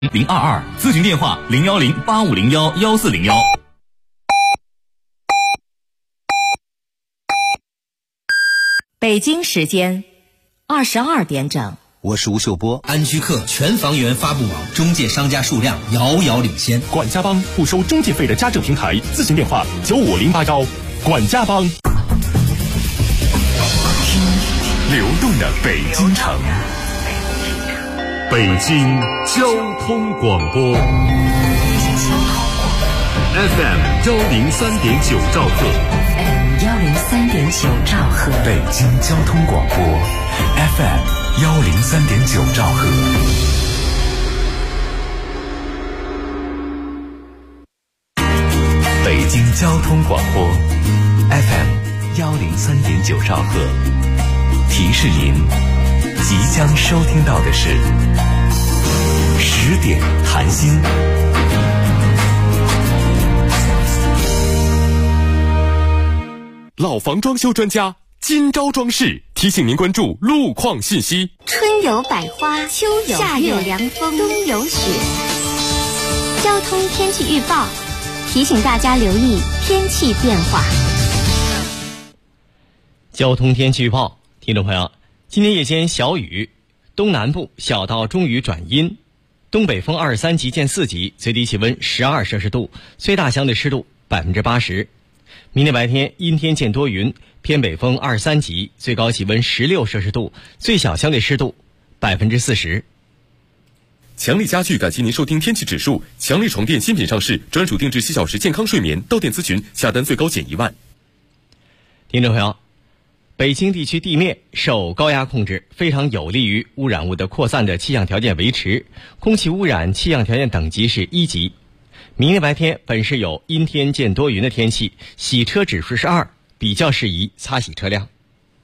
022咨询电话01085011401。 北京时间22点整。 我是吴秀波。 安居客全房源发布网中介商家数量遥遥领先。 管家帮不收中介费的家政平台，咨询电话95081。管家帮。 流动的北京城，北京交通广播 FM 103.9兆赫 103.9兆赫， 北京交通广播 FM 103.9兆赫。北京交通广播 FM 103.9兆赫。提示您，即将收听到的是10点谈心。 老房装修专家金招装饰提醒您关注路况信息。 春有百花，秋有夏有凉风，冬有雪。交通天气预报提醒大家留意天气变化。 交通天气预报，听众朋友，今天夜间小雨，东南部小到中雨转阴，东北风23级见4级，最低气温12摄氏度，最大相对湿度80%。明天白天阴天见多云，偏北风23级，最高气温16摄氏度，最小相对湿度40%。 强力家具感谢您收听天气指数。强力床垫新品上市，专属定制7小时健康睡眠，到店咨询，下单最高减1万。 听众朋友，北京地区地面受高压控制，非常有利于污染物的扩散的气象条件维持，空气污染气象条件等级是1级。明天白天本市有阴天见多云的天气，洗车指数是2，比较适宜擦洗车辆。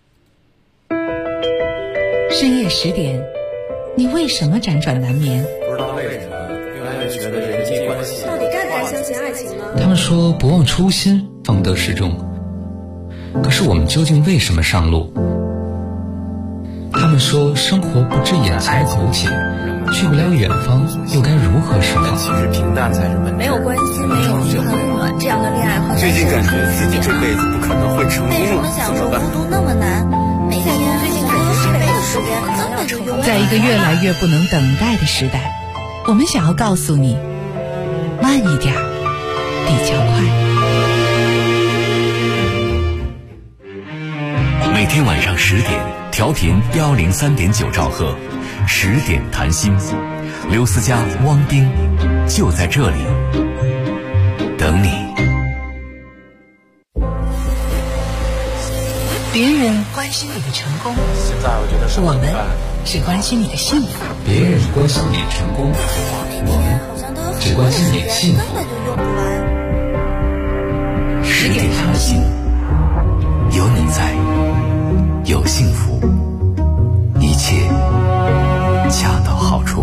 深夜10点，你为什么辗转难眠？ 不知道为什么越来越觉得人际关系到底该不该相信爱情呢？ 他们说不忘初心方得始终，可是我们究竟为什么上路？他们说生活不止眼前苟且，去不了远方，又该如何是好？ 其实平淡才是本质。 没有关系，没有很暖，这样的恋爱和最近感觉自己这辈子不可能会成功了， 为什么享受孤独那么难？每天最近感觉这辈子时间可能要成功。 在一个越来越不能等待的时代，我们想要告诉你，慢一点，比较快。 每天晚上10点，调频103.9兆赫，10点谈心，刘思佳、汪冰就在这里等你。 别人关心你的成功， 现在我觉得是我们是关心你的幸福。 别人关心你的成功，我们只关心你的幸福。 根本就用不完。 10点谈心，有你在，有幸福，一切恰到好处。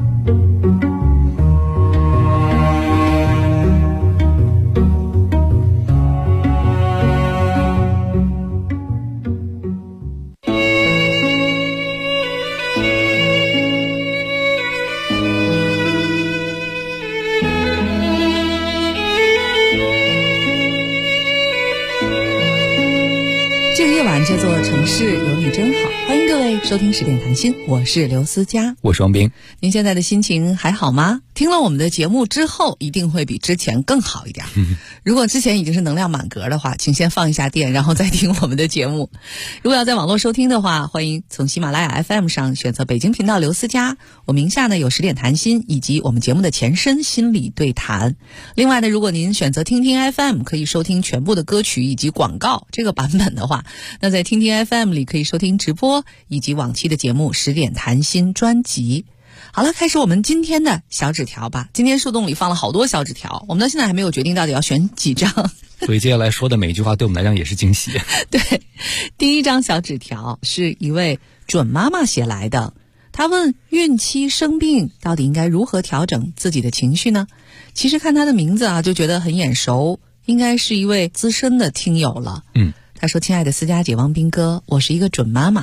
这个夜晚叫做城市有你真好，欢迎各位收听10点谈心，我是刘思佳， 我是王斌。 您现在的心情还好吗？听了我们的节目之后，一定会比之前更好一点。如果之前已经是能量满格的话，请先放一下电，然后再听我们的节目。如果要在网络收听的话，欢迎从喜马拉雅 FM 上选择北京频道刘思佳，我名下呢有10点谈心以及我们节目的前身心理对谈。另外呢，如果您选择听听 FM， 可以收听全部的歌曲以及广告这个版本的话，那在听听 FM 里可以收听直播以及往期的节目10点谈心专辑。好了，开始我们今天的小纸条吧。今天树洞里放了好多小纸条，我们到现在还没有决定到底要选几张。 所以接下来说的每一句话对我们来讲也是惊喜。 对，第一张小纸条是一位准妈妈写来的，她问孕期生病到底应该如何调整自己的情绪呢？其实看她的名字啊，就觉得很眼熟，应该是一位资深的听友了。她说：亲爱的思佳姐、汪斌哥，我是一个准妈妈，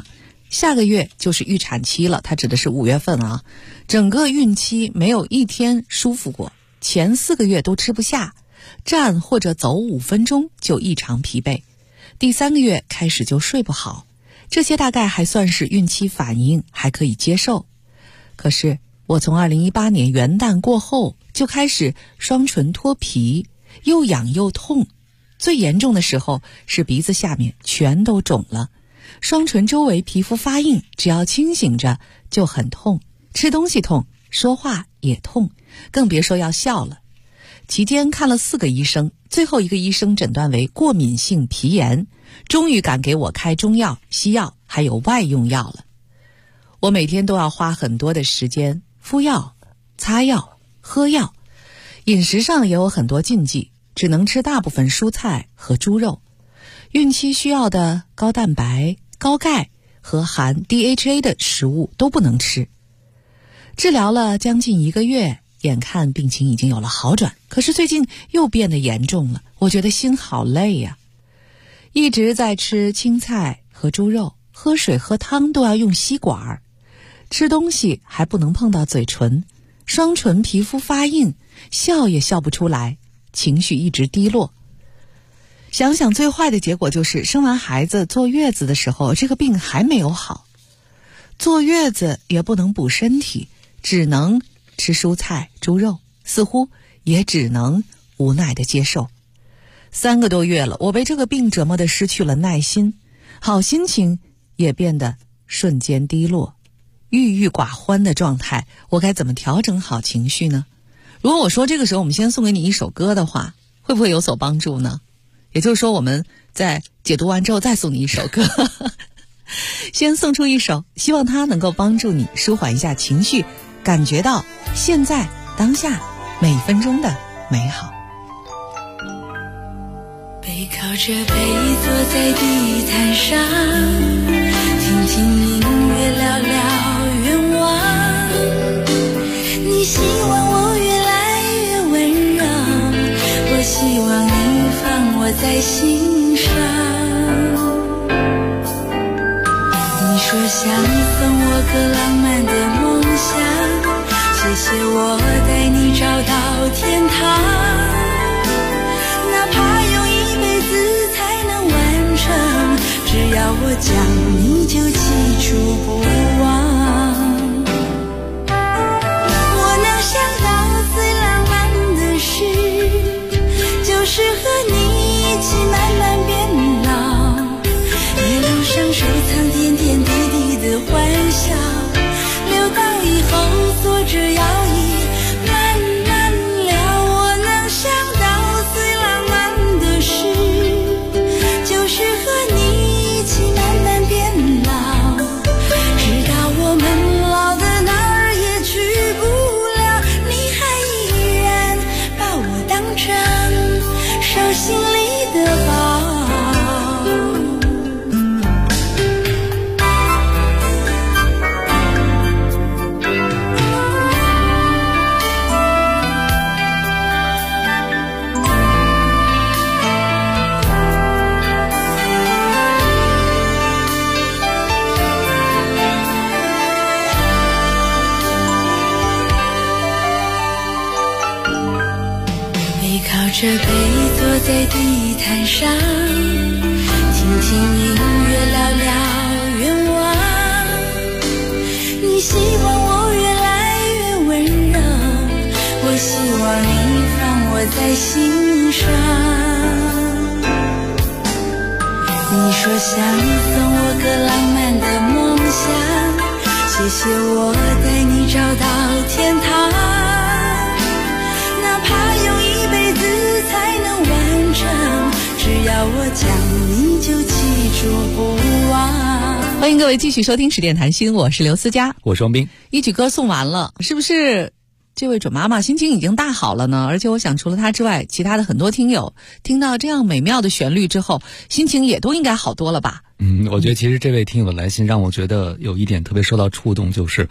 下个月就是预产期了，它指的是5月份啊。整个孕期没有一天舒服过，前4个月都吃不下，站或者走5分钟就异常疲惫，第3个月开始就睡不好，这些大概还算是孕期反应，还可以接受。可是我从2018年元旦过后就开始双唇脱皮，又痒又痛，最严重的时候是鼻子下面全都肿了，双唇周围皮肤发硬，只要清醒着就很痛，吃东西痛，说话也痛，更别说要笑了。期间看了4个医生，最后一个医生诊断为过敏性皮炎，终于敢给我开中药、西药还有外用药了。我每天都要花很多的时间敷药、擦药、喝药，饮食上也有很多禁忌，只能吃大部分蔬菜和猪肉。孕期需要的高蛋白、高钙和含 DHA 的食物都不能吃。治疗了将近1个月，眼看病情已经有了好转，可是最近又变得严重了，我觉得心好累呀。一直在吃青菜和猪肉，喝水喝汤都要用吸管，吃东西还不能碰到嘴唇，双唇皮肤发硬，笑也笑不出来，情绪一直低落。想想最坏的结果就是生完孩子坐月子的时候，这个病还没有好，坐月子也不能补身体，只能吃蔬菜猪肉，似乎也只能无奈地接受。3个多月了，我被这个病折磨得失去了耐心，好心情也变得瞬间低落，郁郁寡欢的状态，我该怎么调整好情绪呢？如果我说这个时候我们先送给你一首歌的话，会不会有所帮助呢？也就是说我们在解读完之后再送你一首歌先送出一首，希望它能够帮助你舒缓一下情绪，感觉到现在当下每分钟的美好。 背靠着背坐在地毯上，听听音乐聊聊愿望，你希望我越来越温柔，我希望你放我在心上，你说想送我个浪漫的梦想，谢谢我带你找到天堂，哪怕用一辈子才能完成，只要我讲你就记住不忘。我能想到最浪漫的事，就是和你一起慢慢变老，一路上收藏点点滴滴的欢笑，留到以后坐着摇椅慢慢聊。我能想到最浪漫的事，就是和你一起慢慢变老，直到我们老的哪儿也去不了，你还依然把我当成手心里的宝。靠着背坐在地毯上，听听音乐聊聊愿望，你希望我越来越温柔，我希望你放我在心上，你说想送我个浪漫的梦想，谢谢我带你找到天堂，哪怕用一辈子才能完成，只要我讲你就记住不忘。 欢迎各位继续收听十点谈心，我是刘思佳， 我是王斌。 一曲歌送完了，是不是这位准妈妈心情已经大好了呢？而且我想除了她之外，其他的很多听友听到这样美妙的旋律之后，心情也都应该好多了吧？ 我觉得其实这位听友的来信让我觉得有一点特别受到触动，就是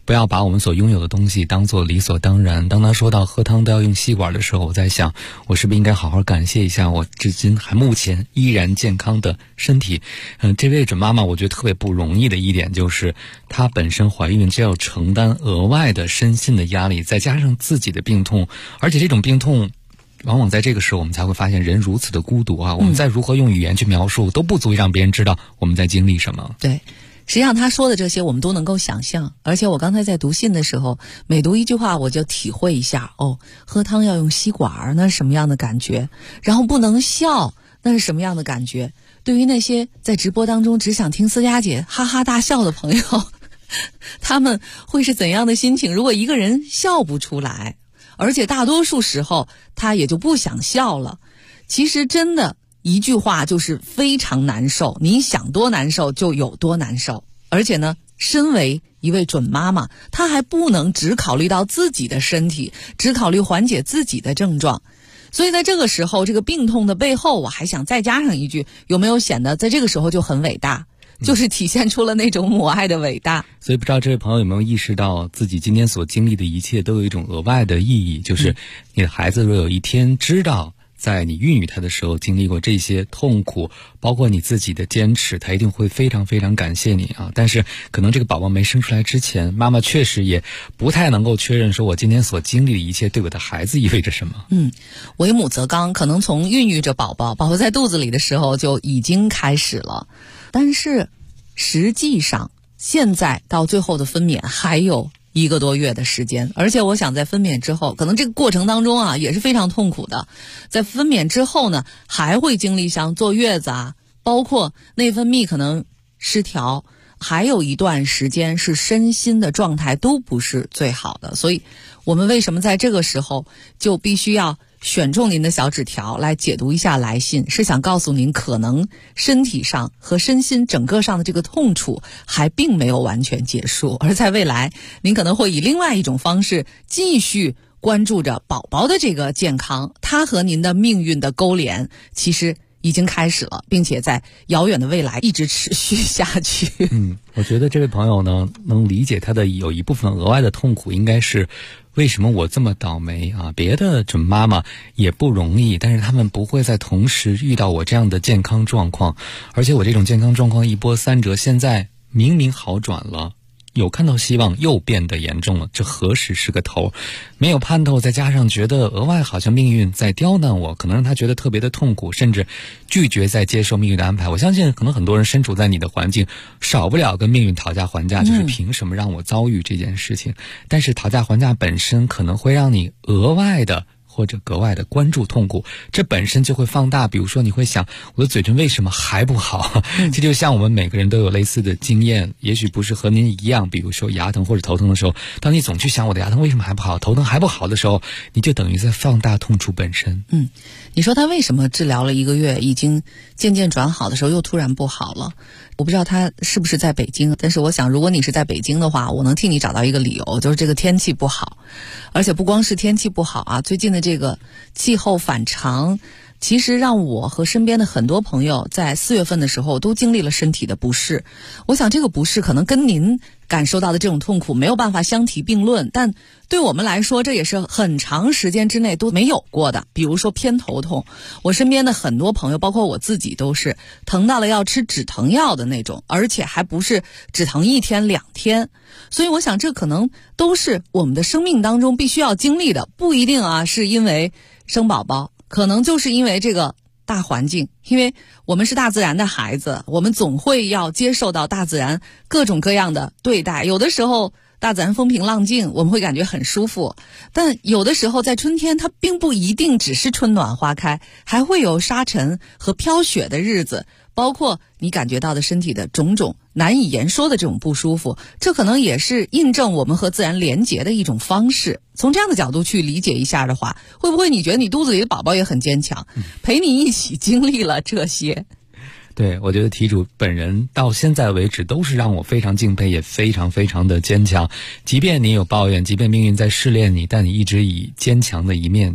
不要把我们所拥有的东西当作理所当然。当他说到喝汤都要用吸管的时候，我在想，我是不是应该好好感谢一下我至今还目前依然健康的身体。这位准妈妈我觉得特别不容易的一点就是她本身怀孕就要承担额外的身心的压力，再加上自己的病痛，而且这种病痛往往在这个时候我们才会发现人如此的孤独啊！我们再如何用语言去描述都不足以让别人知道我们在经历什么。 对，实际上他说的这些我们都能够想象，而且我刚才在读信的时候，每读一句话我就体会一下，喝汤要用吸管那是什么样的感觉，然后不能笑那是什么样的感觉。对于那些在直播当中只想听思佳姐哈哈大笑的朋友，他们会是怎样的心情？如果一个人笑不出来，而且大多数时候他也就不想笑了，其实真的一句话就是非常难受，你想多难受就有多难受。而且呢，身为一位准妈妈，她还不能只考虑到自己的身体，只考虑缓解自己的症状。所以在这个时候，这个病痛的背后，我还想再加上一句，有没有显得在这个时候就很伟大，就是体现出了那种母爱的伟大。 所以不知道这位朋友有没有意识到自己今天所经历的一切都有一种额外的意义，就是你的孩子若有一天知道在你孕育他的时候经历过这些痛苦，包括你自己的坚持，他一定会非常非常感谢你啊！但是可能这个宝宝没生出来之前，妈妈确实也不太能够确认说我今天所经历的一切对我的孩子意味着什么。 为母则刚，可能从孕育着宝宝在肚子里的时候就已经开始了，但是实际上现在到最后的分娩还有1个多月的时间，而且我想在分娩之后，可能这个过程当中啊也是非常痛苦的。在分娩之后呢，还会经历像坐月子啊，包括内分泌可能失调，还有一段时间是身心的状态都不是最好的。所以我们为什么在这个时候就必须要选中您的小纸条来解读一下来信，是想告诉您可能身体上和身心整个上的这个痛楚还并没有完全结束，而在未来您可能会以另外一种方式继续关注着宝宝的这个健康，它和您的命运的勾连其实已经开始了，并且在遥远的未来一直持续下去。 我觉得这位朋友呢，能理解他的有一部分额外的痛苦，应该是为什么我这么倒霉啊？别的准妈妈也不容易，但是他们不会在同时遇到我这样的健康状况，而且我这种健康状况一波三折，现在明明好转了，有看到希望又变得严重了，这何时是个头？没有盼头，再加上觉得额外好像命运在刁难我，可能让他觉得特别的痛苦，甚至拒绝再接受命运的安排。我相信可能很多人身处在你的环境，少不了跟命运讨价还价，就是凭什么让我遭遇这件事情。但是讨价还价本身可能会让你额外的或者格外的关注痛苦，这本身就会放大。比如说你会想，我的嘴唇为什么还不好？这就像我们每个人都有类似的经验，也许不是和您一样，比如说牙疼或者头疼的时候，当你总去想我的牙疼为什么还不好，头疼还不好的时候，你就等于在放大痛楚本身。 你说他为什么治疗了1个月已经渐渐转好的时候又突然不好了？我不知道他是不是在北京，但是我想如果你是在北京的话，我能替你找到一个理由，就是这个天气不好。而且不光是天气不好啊，最近的这个气候反常，其实让我和身边的很多朋友在4月份的时候都经历了身体的不适。我想这个不适可能跟您感受到的这种痛苦没有办法相提并论，但对我们来说这也是很长时间之内都没有过的。比如说偏头痛，我身边的很多朋友包括我自己都是疼到了要吃止疼药的那种，而且还不是止疼1天2天。所以我想这可能都是我们的生命当中必须要经历的，不一定啊是因为生宝宝，可能就是因为这个大环境，因为我们是大自然的孩子，我们总会要接受到大自然各种各样的对待。有的时候大自然风平浪静，我们会感觉很舒服，但有的时候在春天它并不一定只是春暖花开，还会有沙尘和飘雪的日子，包括你感觉到的身体的种种难以言说的这种不舒服，这可能也是印证我们和自然连结的一种方式。从这样的角度去理解一下的话，会不会你觉得你肚子里的宝宝也很坚强，陪你一起经历了这些？ 对，我觉得题主本人到现在为止都是让我非常敬佩，也非常非常的坚强。即便你有抱怨，即便命运在试炼你，但你一直以坚强的一面去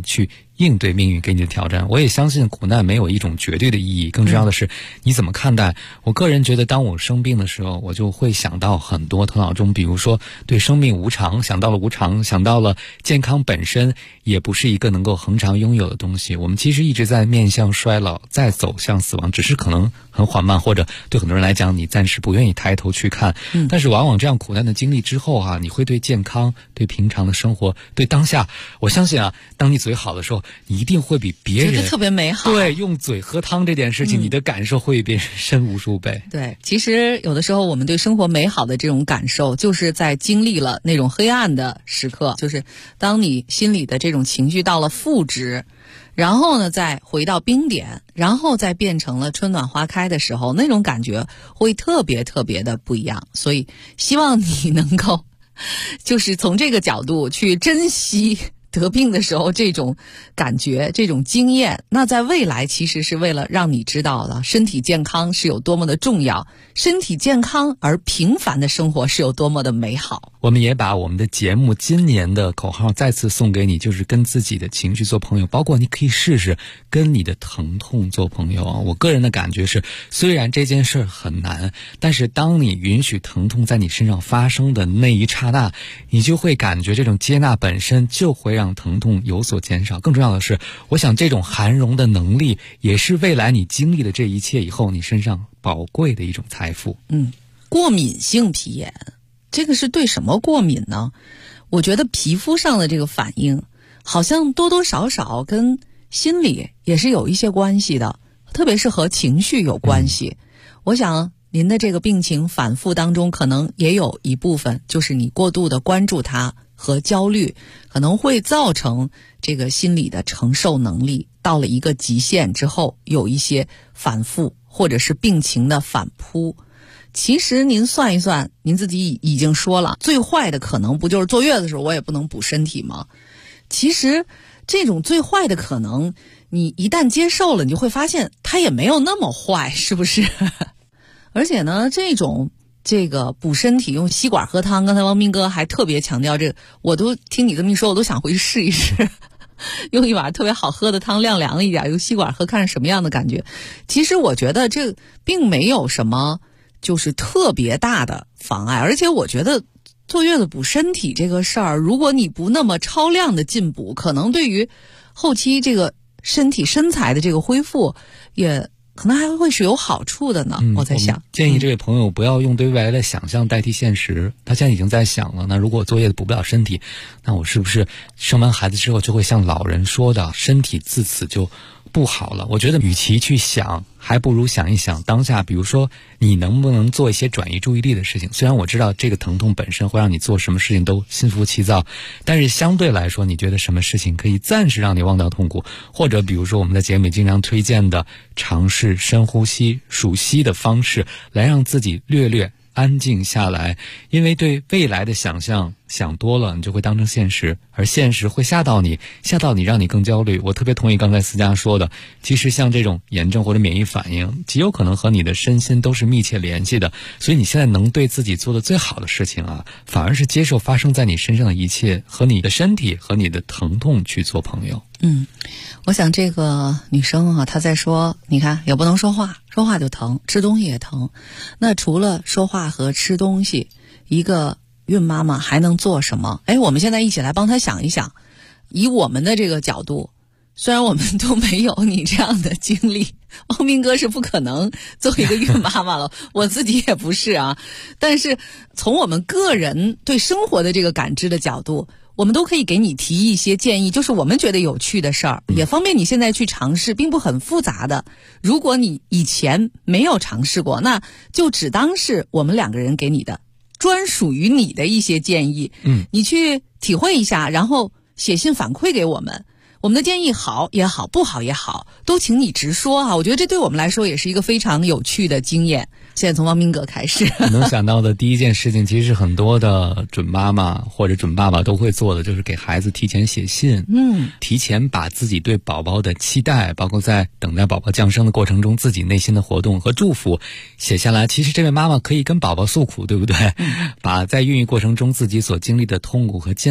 应对命运给你的挑战。我也相信苦难没有一种绝对的意义，更重要的是你怎么看待。我个人觉得当我生病的时候，我就会想到很多头脑中，比如说对生命无常，想到了无常，想到了健康本身也不是一个能够恒常拥有的东西。我们其实一直在面向衰老，在走向死亡，只是可能很缓慢，或者对很多人来讲你暂时不愿意抬头去看。但是往往这样苦难的经历之后你会对健康，对平常的生活，对当下，我相信当你嘴好的时候，你一定会比别人觉得特别美好。 对，用嘴喝汤这件事情，你的感受会比别人深无数倍。 对，其实有的时候我们对生活美好的这种感受，就是在经历了那种黑暗的时刻，就是当你心里的这种情绪到了负值，然后呢再回到冰点，然后再变成了春暖花开的时候，那种感觉会特别特别的不一样。所以希望你能够就是从这个角度去珍惜得病的时候这种感觉，这种经验。那在未来其实是为了让你知道了身体健康是有多么的重要，身体健康而平凡的生活是有多么的美好。 我们也把我们的节目今年的口号再次送给你，就是跟自己的情绪做朋友，包括你可以试试跟你的疼痛做朋友我个人的感觉是，虽然这件事很难，但是当你允许疼痛在你身上发生的那一刹那，你就会感觉这种接纳本身就会让疼痛有所减少。更重要的是，我想这种涵容的能力也是未来你经历的这一切以后你身上宝贵的一种财富。 过敏性皮炎，这个是对什么过敏呢？我觉得皮肤上的这个反应好像多多少少跟心理也是有一些关系的，特别是和情绪有关系。我想您的这个病情反复当中，可能也有一部分就是你过度的关注它和焦虑，可能会造成这个心理的承受能力到了一个极限之后，有一些反复或者是病情的反扑。其实您算一算，您自己已经说了，最坏的可能不就是坐月子的时候我也不能补身体吗？其实这种最坏的可能，你一旦接受了，你就会发现它也没有那么坏，是不是？而且呢，这个补身体用吸管喝汤，刚才汪斌哥还特别强调这个，我都听你这么一说，我都想回去试一试用一碗特别好喝的汤晾凉一点，用吸管喝看什么样的感觉。其实我觉得这并没有什么就是特别大的妨碍，而且我觉得坐月子补身体这个事儿，如果你不那么超量的进补，可能对于后期这个身体身材的这个恢复也可能还会是有好处的呢。我在想， 建议这位朋友不要用对未来的想象代替现实。他现在已经在想了，那如果坐月子补不了身体，那我是不是生完孩子之后就会像老人说的，身体自此就不好了？我觉得与其去想，还不如想一想当下，比如说你能不能做一些转移注意力的事情。虽然我知道这个疼痛本身会让你做什么事情都心浮气躁，但是相对来说，你觉得什么事情可以暂时让你忘掉痛苦？或者比如说我们的节目经常推荐的，尝试深呼吸、数息的方式，来让自己略安静下来。因为对未来的想象想多了，你就会当成现实，而现实会吓到你，让你更焦虑。我特别同意刚才思佳说的，其实像这种炎症或者免疫反应极有可能和你的身心都是密切联系的。所以你现在能对自己做的最好的事情反而是接受发生在你身上的一切，和你的身体和你的疼痛去做朋友。 我想这个女生她在说，你看也不能说话，说话就疼，吃东西也疼。那除了说话和吃东西，一个孕妈妈还能做什么？我们现在一起来帮她想一想，以我们的这个角度，虽然我们都没有你这样的经历，汪斌哥是不可能做一个孕妈妈了我自己也不是但是从我们个人对生活的这个感知的角度，我们都可以给你提一些建议，就是我们觉得有趣的事儿，也方便你现在去尝试，并不很复杂的。如果你以前没有尝试过，那就只当是我们两个人给你的专属于你的一些建议，你去体会一下，然后写信反馈给我们。我们的建议好也好，不好也好，都请你直说我觉得这对我们来说也是一个非常有趣的经验。现在从汪斌哥开始能想到的第一件事情，其实是很多的准妈妈或者准爸爸都会做的，就是给孩子提前写信，提前把自己对宝宝的期待，包括在等待宝宝降生的过程中自己内心的活动和祝福写下来。其实这位妈妈可以跟宝宝诉苦，对不对？把在孕育过程中自己所经历的痛苦和煎熬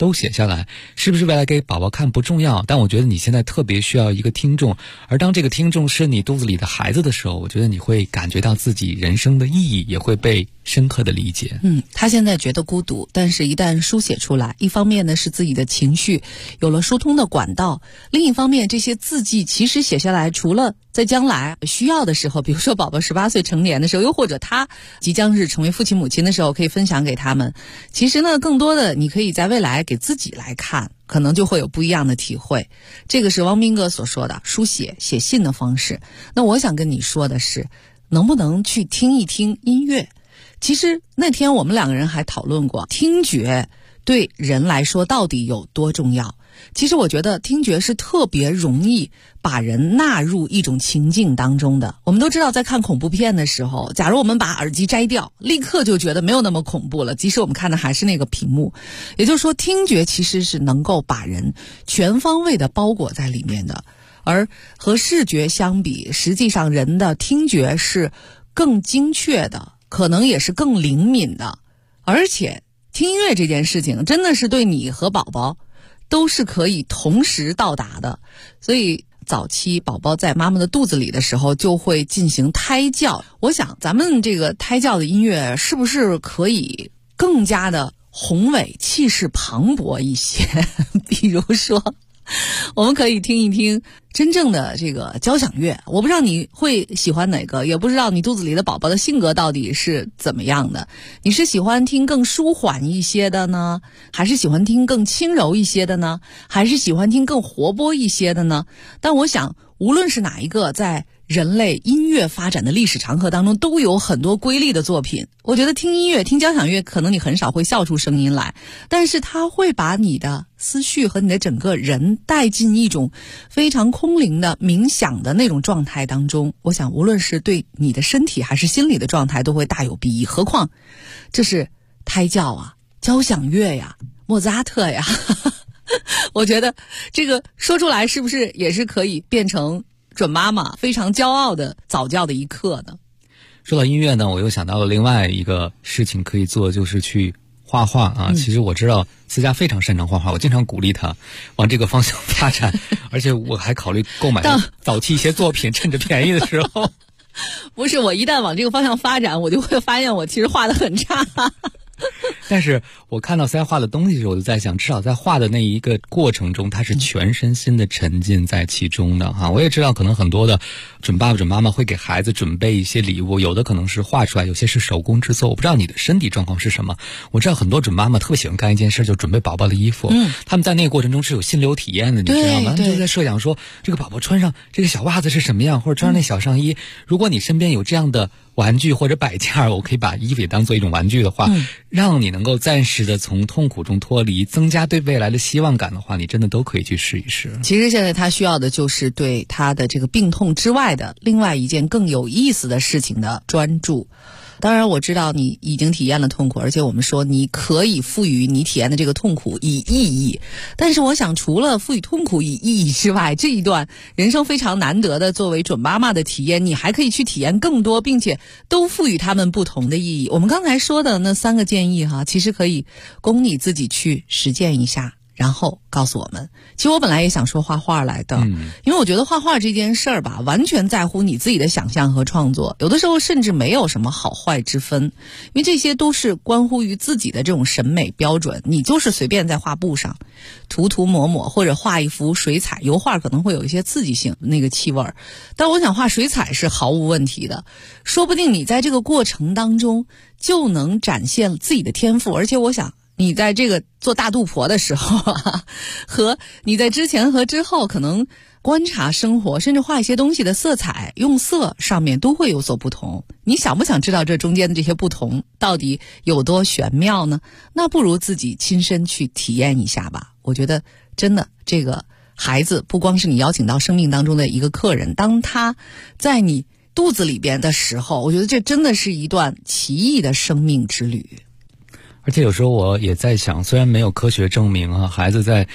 都写下来，是不是未来给宝宝看不重要，但我觉得你现在特别需要一个听众，而当这个听众是你肚子里的孩子的时候，我觉得你会感觉到自己人生的意义，也会被深刻的理解。 他现在觉得孤独，但是一旦书写出来，一方面呢是自己的情绪有了疏通的管道，另一方面这些字迹其实写下来，除了在将来需要的时候，比如说宝宝18岁成年的时候，又或者他即将是成为父亲母亲的时候，可以分享给他们。其实呢，更多的你可以在未来给自己来看，可能就会有不一样的体会。这个是汪斌哥所说的书写写信的方式。那我想跟你说的是，能不能去听一听音乐？其实那天我们两个人还讨论过，听觉对人来说到底有多重要。其实我觉得听觉是特别容易把人纳入一种情境当中的。我们都知道，在看恐怖片的时候，假如我们把耳机摘掉，立刻就觉得没有那么恐怖了，即使我们看的还是那个屏幕。也就是说，听觉其实是能够把人全方位的包裹在里面的。而和视觉相比，实际上人的听觉是更精确的，可能也是更灵敏的。而且听音乐这件事情真的是对你和宝宝都是可以同时到达的。所以早期宝宝在妈妈的肚子里的时候就会进行胎教，我想咱们这个胎教的音乐是不是可以更加的宏伟气势磅礴一些比如说我们可以听一听真正的这个交响乐，我不知道你会喜欢哪个，也不知道你肚子里的宝宝的性格到底是怎么样的。你是喜欢听更舒缓一些的呢，还是喜欢听更轻柔一些的呢，还是喜欢听更活泼一些的呢？但我想无论是哪一个，在人类音乐发展的历史长河当中都有很多瑰丽的作品。我觉得听音乐听交响乐可能你很少会笑出声音来，但是它会把你的思绪和你的整个人带进一种非常空灵的冥想的那种状态当中。我想无论是对你的身体还是心理的状态都会大有裨益，何况这是胎教啊，交响乐呀，莫扎特呀我觉得这个说出来是不是也是可以变成准妈妈非常骄傲的早教的一课呢？ 说到音乐呢，我又想到了另外一个事情可以做，就是去画画啊。其实我知道思佳非常擅长画画，我经常鼓励他往这个方向发展而且我还考虑购买早期一些作品趁着便宜的时候不是，我一旦往这个方向发展，我就会发现我其实画得很差但是我看到思佳画的东西的时候，我就在想，至少在画的那一个过程中，他是全身心的沉浸在其中的哈。我也知道，可能很多的准爸爸、准妈妈会给孩子准备一些礼物，有的可能是画出来，有些是手工制作。我不知道你的身体状况是什么。我知道很多准妈妈特别喜欢干一件事，就准备宝宝的衣服。他们在那个过程中是有心流体验的，你知道吗？他们就在设想说，这个宝宝穿上这个小袜子是什么样，或者穿上那小上衣。如果你身边有这样的玩具或者摆件，我可以把衣服也当做一种玩具的话，让你能够暂时的从痛苦中脱离，增加对未来的希望感的话，你真的都可以去试一试。 其实现在他需要的就是对他的这个病痛之外的另外一件更有意思的事情的专注。当然我知道你已经体验了痛苦，而且我们说你可以赋予你体验的这个痛苦以意义，但是我想除了赋予痛苦以意义之外，这一段人生非常难得的作为准妈妈的体验，你还可以去体验更多，并且都赋予他们不同的意义。我们刚才说的那3个建议其实可以供你自己去实践一下，然后告诉我们。其实我本来也想说画画来的，因为我觉得画画这件事儿吧，完全在乎你自己的想象和创作，有的时候甚至没有什么好坏之分，因为这些都是关乎于自己的这种审美标准。你就是随便在画布上涂涂抹抹，或者画一幅水彩，油画可能会有一些刺激性那个气味，但我想画水彩是毫无问题的，说不定你在这个过程当中就能展现自己的天赋。而且我想你在这个做大肚婆的时候和你在之前和之后可能观察生活，甚至画一些东西的色彩用色上面都会有所不同。你想不想知道这中间的这些不同到底有多玄妙呢？那不如自己亲身去体验一下吧。我觉得真的这个孩子不光是你邀请到生命当中的一个客人，当他在你肚子里边的时候，我觉得这真的是一段奇异的生命之旅。 而且有时候我也在想，虽然没有科学证明孩子在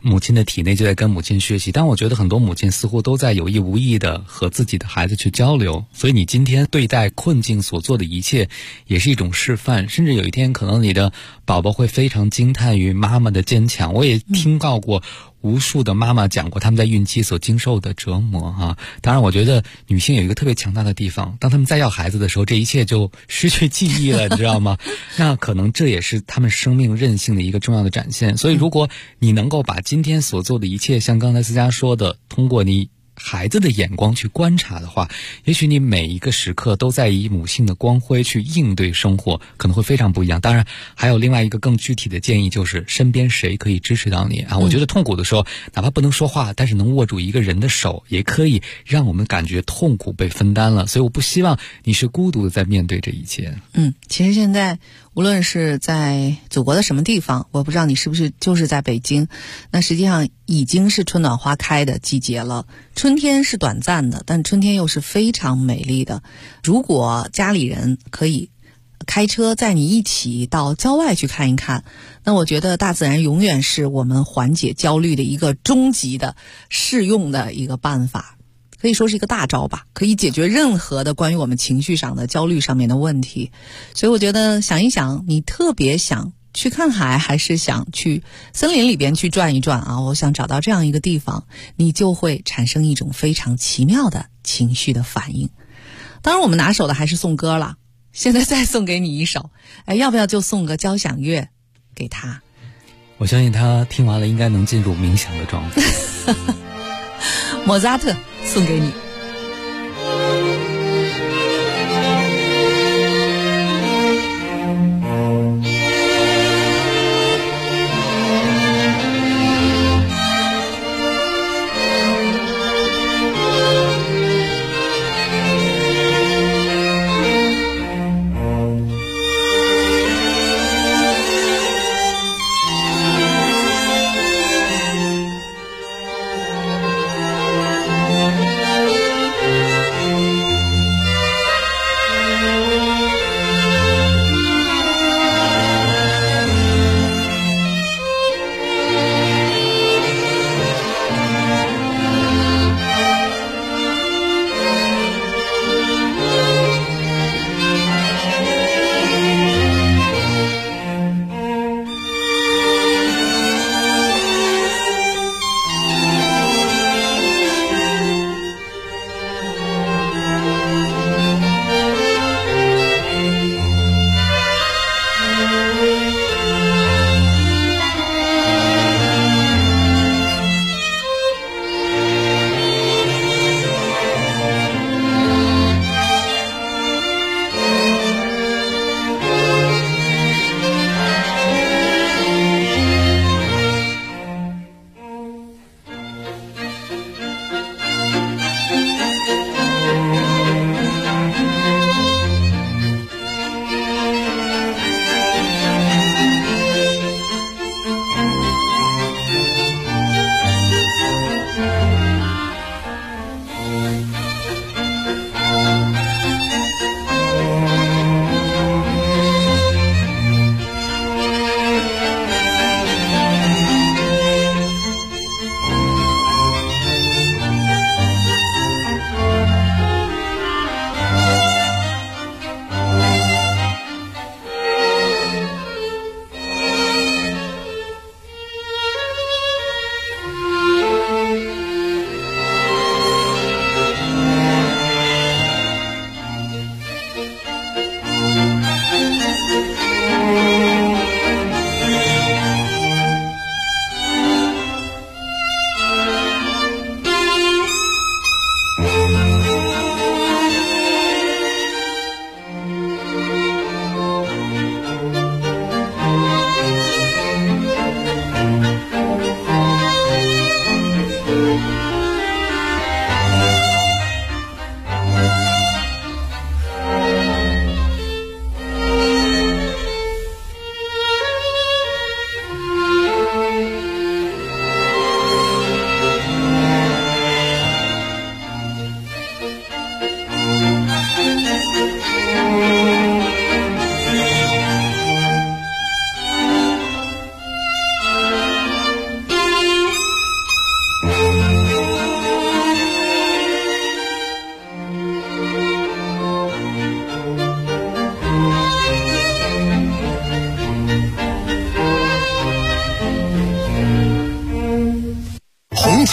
母亲的体内就在跟母亲学习，但我觉得很多母亲似乎都在有意无意的和自己的孩子去交流，所以你今天对待困境所做的一切也是一种示范，甚至有一天可能你的宝宝会非常惊叹于妈妈的坚强。我也听到过无数的妈妈讲过他们在孕期所经受的折磨啊。当然我觉得女性有一个特别强大的地方，当他们再要孩子的时候，这一切就失去记忆了，你知道吗？那可能这也是他们生命韧性的一个重要的展现。所以如果你能够把今天所做的一切，像刚才思佳说的，通过你孩子的眼光去观察的话，也许你每一个时刻都在以母性的光辉去应对生活，可能会非常不一样。当然还有另外一个更具体的建议，就是身边谁可以支持到你啊？我觉得痛苦的时候哪怕不能说话，但是能握住一个人的手，也可以让我们感觉痛苦被分担了。所以我不希望你是孤独的在面对这一切。 其实现在无论是在祖国的什么地方，我不知道你是不是就是在北京，那实际上已经是春暖花开的季节了。春天是短暂的，但春天又是非常美丽的。如果家里人可以开车载你一起到郊外去看一看，那我觉得大自然永远是我们缓解焦虑的一个终极的适用的一个办法，可以说是一个大招吧，可以解决任何的关于我们情绪上的焦虑上面的问题。所以我觉得想一想，你特别想去看海，还是想去森林里边去转一转啊？我想找到这样一个地方，你就会产生一种非常奇妙的情绪的反应。当然我们拿手的还是送歌了，现在再送给你一首，要不要就送个交响乐给他？ 我相信他听完了应该能进入冥想的状态。 莫扎特送给你。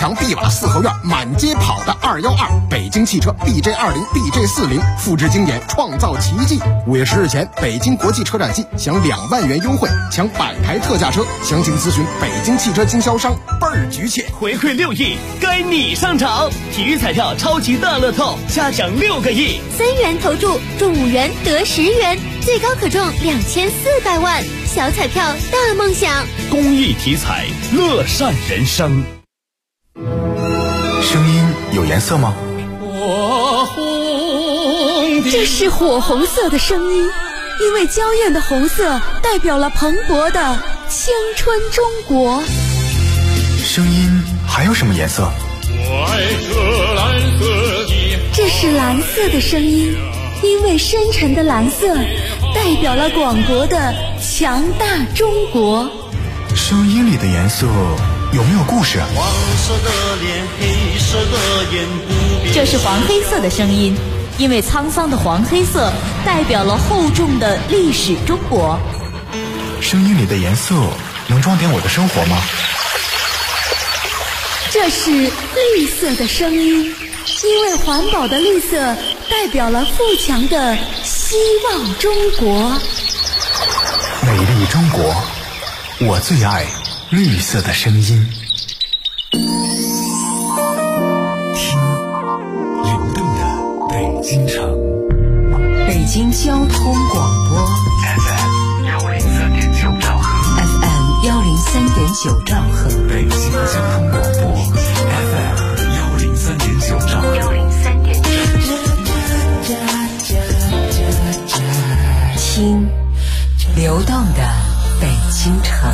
墙碧瓦四合院，满街跑的212，北京汽车 BJ20、BJ40，复制经典，创造奇迹。5月10日前，北京国际车展季享2万元优惠，抢100台特价车，详情咨询北京汽车经销商，倍儿局气。 回馈6亿，该你上场！体育彩票超级大乐透，加奖6个亿 ，3元投注中5元得10元，最高可中2400万，小彩票大梦想。 公益体彩，乐善人生。 声音有颜色吗？ 这是火红色的声音，因为娇艳的红色代表了蓬勃的青春中国。 声音还有什么颜色？ 我爱这蓝色的。 这是蓝色的声音，因为深沉的蓝色代表了广博的强大中国。 声音里的颜色有没有故事？ 黄色的脸，黑色的眼不变。 这是黄黑色的声音，因为沧桑的黄黑色代表了厚重的历史中国。 声音里的颜色能装点我的生活吗？ 这是绿色的声音，因为环保的绿色代表了富强的希望中国。 美丽中国，我最爱绿色的声音。 听流动的北京城， 北京交通广播 FM103.9兆赫 ，FM103.9兆赫， 北京交通广播 FM103.9兆赫。 听流动的北京城。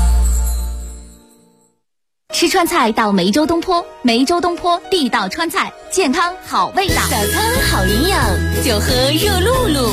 吃川菜到梅州东坡，梅州东坡地道川菜，健康好味道， 早餐好营养，就喝热露露。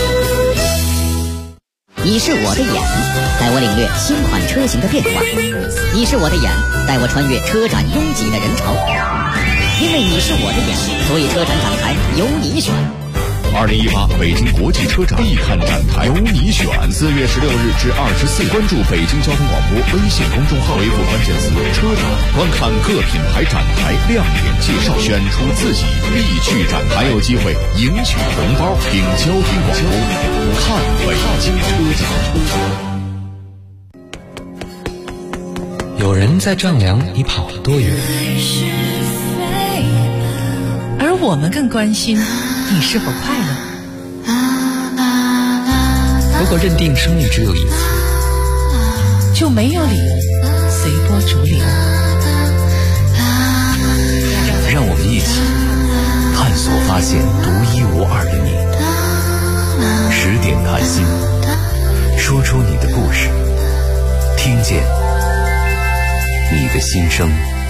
你是我的眼，带我领略新款车型的变化；你是我的眼，带我穿越车展拥挤的人潮。因为你是我的眼，所以车展展台由你选。 2018北京国际车展必看展台，由你选。4月16日至24日，关注北京交通广播微信公众号，回复关键词“车展”，观看各品牌展台亮点介绍，选出自己必去展台，还有机会赢取红包，听交通广播，看北京车展。 有人在丈量你跑了多远， 而我们更关心你是否快乐。 如果认定生命只有一次， 就没有理由随波逐流。 让我们一起探索发现独一无二的你。10点谈心，说出你的故事，听见你的心声。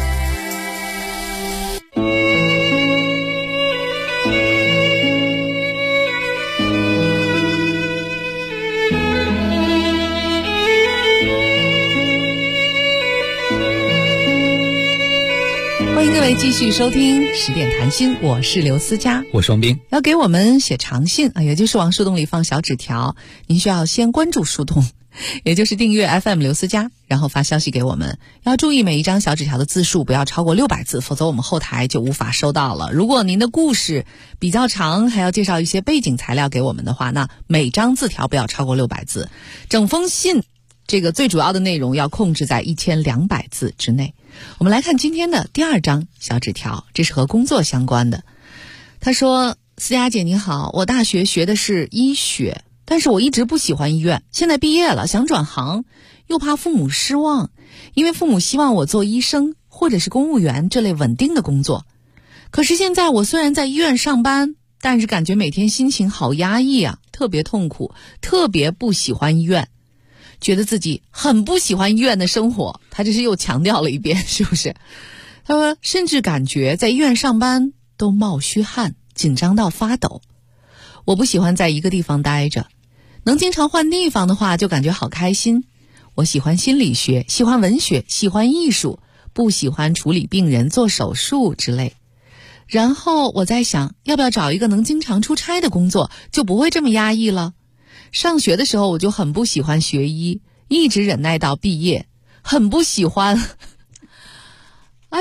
欢迎各位继续收听10点谈心，我是刘思佳， 我是王斌。 要给我们写长信啊，也就是往树洞里放小纸条，您需要先关注树洞，也就是订阅 FM 刘思佳，然后发消息给我们。要注意每一张小纸条的字数不要超过600字，否则我们后台就无法收到了。如果您的故事比较长，还要介绍一些背景材料给我们的话，那每张字条不要超过600字。整封信这个最主要的内容要控制在1200字之内。我们来看今天的第2张小纸条，这是和工作相关的。他说：思佳姐你好，我大学学的是医学，但是我一直不喜欢医院，现在毕业了想转行，又怕父母失望，因为父母希望我做医生或者是公务员这类稳定的工作。可是现在我虽然在医院上班，但是感觉每天心情好压抑啊，特别痛苦，特别不喜欢医院，觉得自己很不喜欢医院的生活。他这是又强调了一遍，是不是？他说甚至感觉在医院上班都冒虚汗，紧张到发抖。我不喜欢在一个地方待着，能经常换地方的话就感觉好开心。我喜欢心理学，喜欢文学，喜欢艺术，不喜欢处理病人、做手术之类。然后我在想，要不要找一个能经常出差的工作，就不会这么压抑了。上学的时候我就很不喜欢学医，一直忍耐到毕业，很不喜欢。哎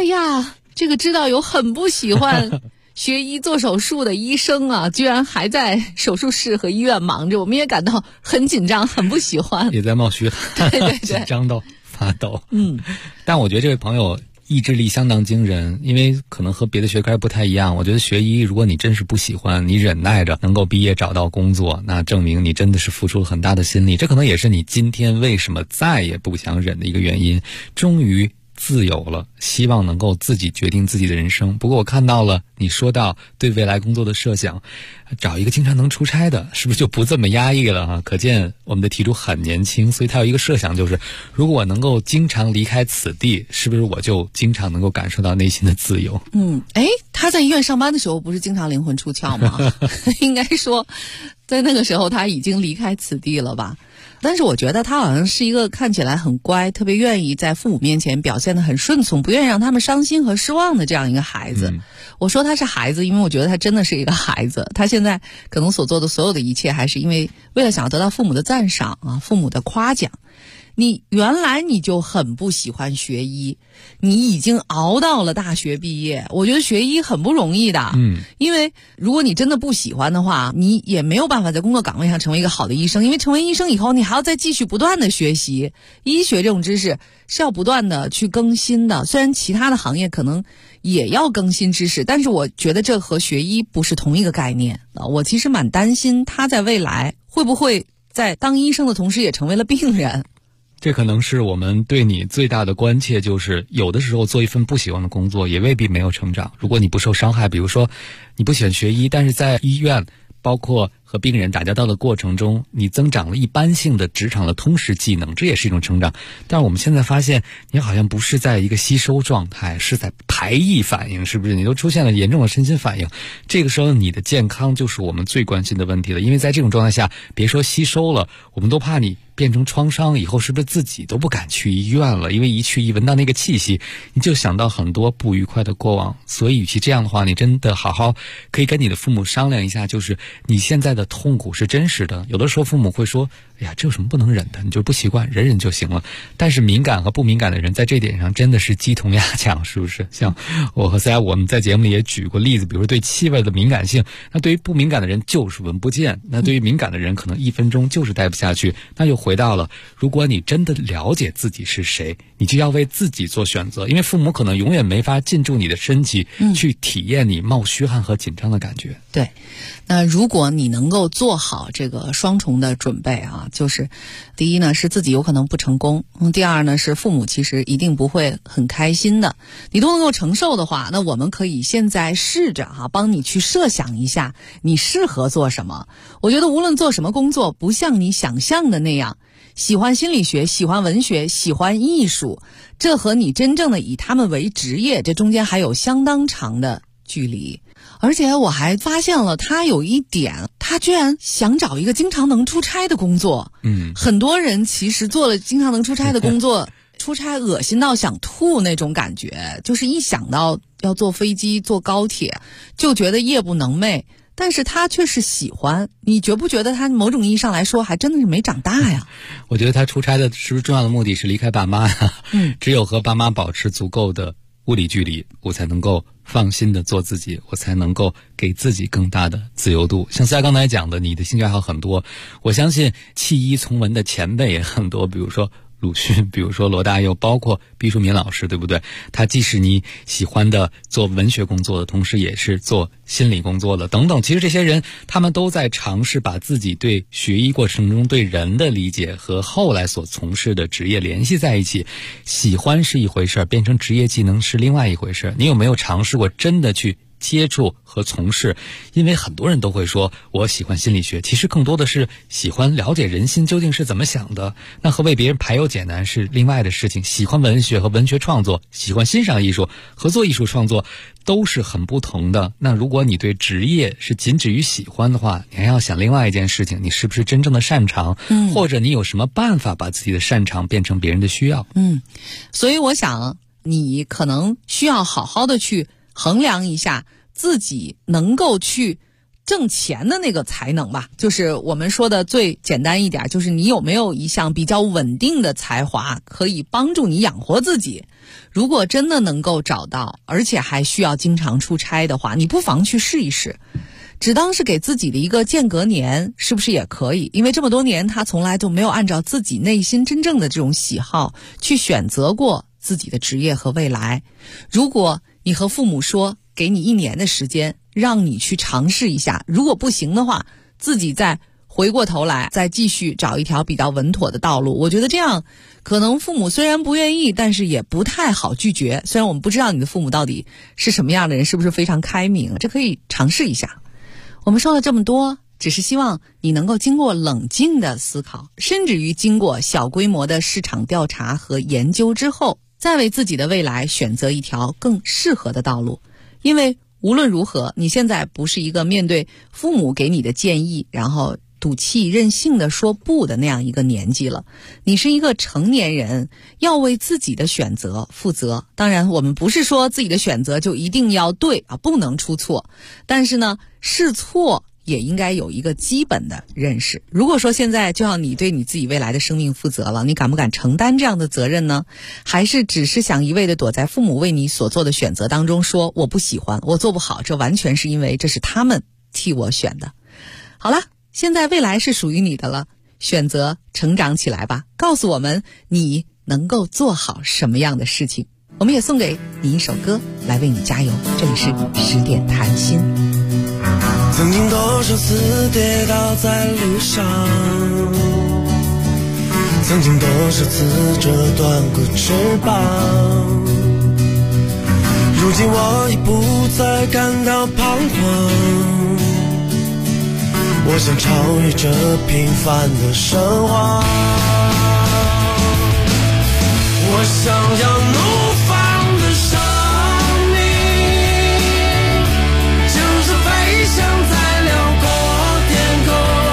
呀，这个知道有很不喜欢学医做手术的医生啊，居然还在手术室和医院忙着，我们也感到很紧张，很不喜欢， 也在冒虚汗， 对对对， 紧张到发抖。但我觉得这位朋友意志力相当惊人，因为可能和别的学科不太一样。我觉得学医，如果你真是不喜欢，你忍耐着能够毕业找到工作，那证明你真的是付出了很大的心力。这可能也是你今天为什么再也不想忍的一个原因。终于自由了，希望能够自己决定自己的人生。不过我看到了你说到对未来工作的设想，找一个经常能出差的，是不是就不这么压抑了啊？可见我们的题主很年轻，所以他有一个设想，就是如果我能够经常离开此地，是不是我就经常能够感受到内心的自由？ 他在医院上班的时候不是经常灵魂出窍吗？应该说在那个时候他已经离开此地了吧。但是我觉得他好像是一个看起来很乖，特别愿意在父母面前表现得很顺从，不愿意让他们伤心和失望的这样一个孩子。我说他是孩子，因为我觉得他真的是一个孩子。他现在可能所做的所有的一切，还是因为为了想要得到父母的赞赏啊，父母的夸奖。你原来你就很不喜欢学医，你已经熬到了大学毕业，我觉得学医很不容易的。因为如果你真的不喜欢的话，你也没有办法在工作岗位上成为一个好的医生，因为成为医生以后，你还要再继续不断的学习。医学这种知识是要不断的去更新的，虽然其他的行业可能也要更新知识，但是我觉得这和学医不是同一个概念。我其实蛮担心他在未来会不会在当医生的同时也成为了病人。 这可能是我们对你最大的关切，就是有的时候做一份不喜欢的工作也未必没有成长。如果你不受伤害，比如说你不喜欢学医，但是在医院包括和病人打交道的过程中，你增长了一般性的职场的通识技能，这也是一种成长。但是我们现在发现你好像不是在一个吸收状态，是在排异反应，是不是？你都出现了严重的身心反应，这个时候你的健康就是我们最关心的问题了。因为在这种状态下，别说吸收了，我们都怕你变成创伤，以后是不是自己都不敢去医院了？因为一去一闻到那个气息，你就想到很多不愉快的过往。所以与其这样的话，你真的好好可以跟你的父母商量一下，就是你现在的痛苦是真实的。有的时候父母会说，哎呀，这有什么不能忍的，你就不习惯，忍忍就行了。但是敏感和不敏感的人在这点上真的是鸡同鸭讲，是不是？像我和C.I. 我们在节目里也举过例子，比如说对气味的敏感性，那对于不敏感的人就是闻不见，那对于敏感的人可能1分钟就是待不下去。那就回到了，如果你真的了解自己是谁，你就要为自己做选择，因为父母可能永远没法进入你的身体，去体验你冒虚汗和紧张的感觉。 对，那如果你能够做好这个双重的准备啊，就是第一呢是自己有可能不成功，第二呢是父母其实一定不会很开心的，你都能够承受的话，那我们可以现在试着帮你去设想一下你适合做什么。我觉得无论做什么工作，不像你想象的那样，喜欢心理学，喜欢文学，喜欢艺术，这和你真正的以他们为职业，这中间还有相当长的距离。而且我还发现了他有一点，他居然想找一个经常能出差的工作。很多人其实做了经常能出差的工作出差恶心到想吐那种感觉，就是一想到要坐飞机坐高铁就觉得夜不能寐，但是他却是喜欢。你觉不觉得他某种意义上来说还真的是没长大呀？ 我觉得他出差的是不是重要的目的是离开爸妈呀？只有和爸妈保持足够的物理距离，我才能够放心的做自己，我才能够给自己更大的自由度。像C.I. 刚才讲的，你的兴趣爱好很多，我相信弃医从文的前辈也很多，比如说鲁迅，比如说罗大佑，包括毕淑敏老师，对不对？他既是你喜欢的做文学工作的，同时也是做心理工作的等等。其实这些人他们都在尝试把自己对学医过程中对人的理解和后来所从事的职业联系在一起。喜欢是一回事，变成职业技能是另外一回事。你有没有尝试过真的去接触和从事？因为很多人都会说我喜欢心理学，其实更多的是喜欢了解人心究竟是怎么想的，那和为别人排忧解难是另外的事情。喜欢文学和文学创作，喜欢欣赏艺术和做艺术创作都是很不同的。那如果你对职业是仅止于喜欢的话，你还要想另外一件事情，你是不是真正的擅长，或者你有什么办法把自己的擅长变成别人的需要。 所以我想你可能需要好好的去衡量一下自己能够去挣钱的那个才能吧，就是我们说的最简单一点，就是你有没有一项比较稳定的才华可以帮助你养活自己。如果真的能够找到，而且还需要经常出差的话，你不妨去试一试，只当是给自己的一个间隔年，是不是也可以？因为这么多年他从来就没有按照自己内心真正的这种喜好去选择过自己的职业和未来。如果你和父母说给你1年的时间让你去尝试一下，如果不行的话，自己再回过头来再继续找一条比较稳妥的道路。我觉得这样可能父母虽然不愿意，但是也不太好拒绝。虽然我们不知道你的父母到底是什么样的人，是不是非常开明，这可以尝试一下。我们说了这么多，只是希望你能够经过冷静的思考，甚至于经过小规模的市场调查和研究之后，再为自己的未来选择一条更适合的道路。因为无论如何，你现在不是一个面对父母给你的建议然后赌气任性的说不的那样一个年纪了，你是一个成年人，要为自己的选择负责。当然我们不是说自己的选择就一定要对啊，不能出错，但是呢，试错也应该有一个基本的认识。如果说现在就要你对你自己未来的生命负责了，你敢不敢承担这样的责任呢？还是只是想一味的躲在父母为你所做的选择当中说我不喜欢，我做不好，这完全是因为这是他们替我选的。好了，现在未来是属于你的了，选择成长起来吧，告诉我们你能够做好什么样的事情。我们也送给你一首歌来为你加油，这里是10点谈心。 曾经多少次跌倒在路上，曾经多少次折断过翅膀，如今我已不再感到彷徨，我想超越这平凡的生活，我想要怒放的生命，就是飞翔在辽阔天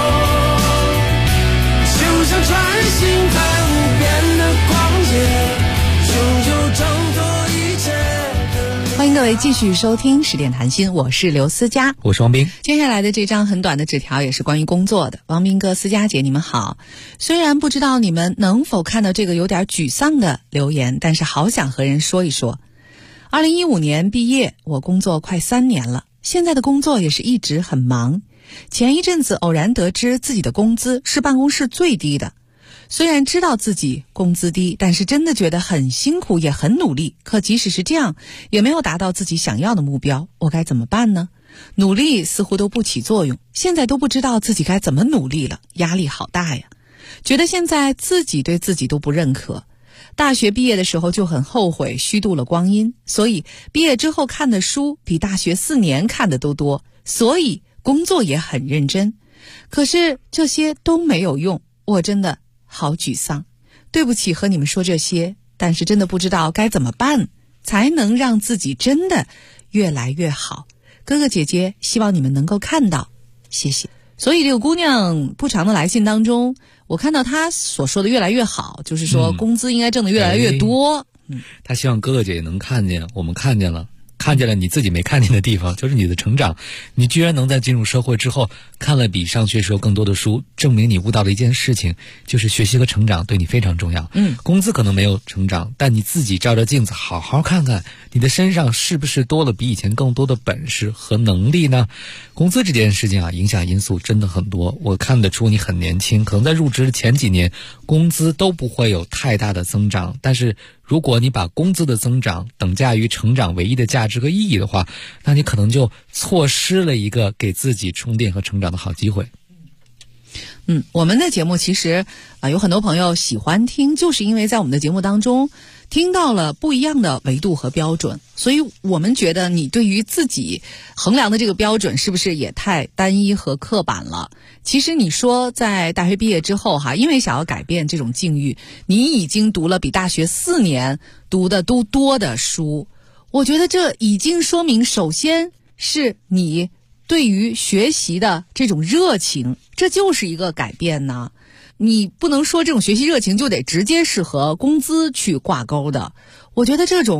空，就像穿行在无边的旷野，拥有挣脱一切的。 欢迎各位继续收听10点谈心，我是刘思佳， 我是王斌。 接下来的这张很短的纸条也是关于工作的。王斌哥、思佳姐，你们好。虽然不知道你们能否看到这个有点沮丧的留言，但是好想和人说一说。2015年毕业，我工作快3年了，现在的工作也是一直很忙。前一阵子偶然得知自己的工资是办公室最低的。虽然知道自己工资低，但是真的觉得很辛苦也很努力，可即使是这样也没有达到自己想要的目标，我该怎么办呢？努力似乎都不起作用，现在都不知道自己该怎么努力了，压力好大呀。觉得现在自己对自己都不认可。大学毕业的时候就很后悔虚度了光阴，所以毕业之后看的书比大学4年看的都多，所以工作也很认真。可是这些都没有用，我真的好沮丧。对不起和你们说这些，但是真的不知道该怎么办才能让自己真的越来越好。哥哥姐姐，希望你们能够看到，谢谢。所以这个姑娘不长的来信当中，我看到她所说的越来越好，就是说工资应该挣得越来越多。 她希望哥哥姐姐能看见，我们看见了你自己没看见的地方，就是你的成长。你居然能在进入社会之后看了比上学时候更多的书，证明你悟到了一件事情，就是学习和成长对你非常重要。工资可能没有成长，但你自己照着镜子好好看看，你的身上是不是多了比以前更多的本事和能力呢？工资这件事情啊，影响因素真的很多。我看得出你很年轻，可能在入职的前几年工资都不会有太大的增长，但是如果你把工资的增长等价于成长唯一的价值和意义的话，那你可能就错失了一个给自己充电和成长的好机会。 我们的节目其实有很多朋友喜欢听，就是因为在我们的节目当中听到了不一样的维度和标准，所以我们觉得你对于自己衡量的这个标准是不是也太单一和刻板了？其实你说在大学毕业之后因为想要改变这种境遇，你已经读了比大学4年读的都多的书，我觉得这已经说明首先是你对于学习的这种热情，这就是一个改变呢。你不能说这种学习热情就得直接是和工资去挂钩的。我觉得这种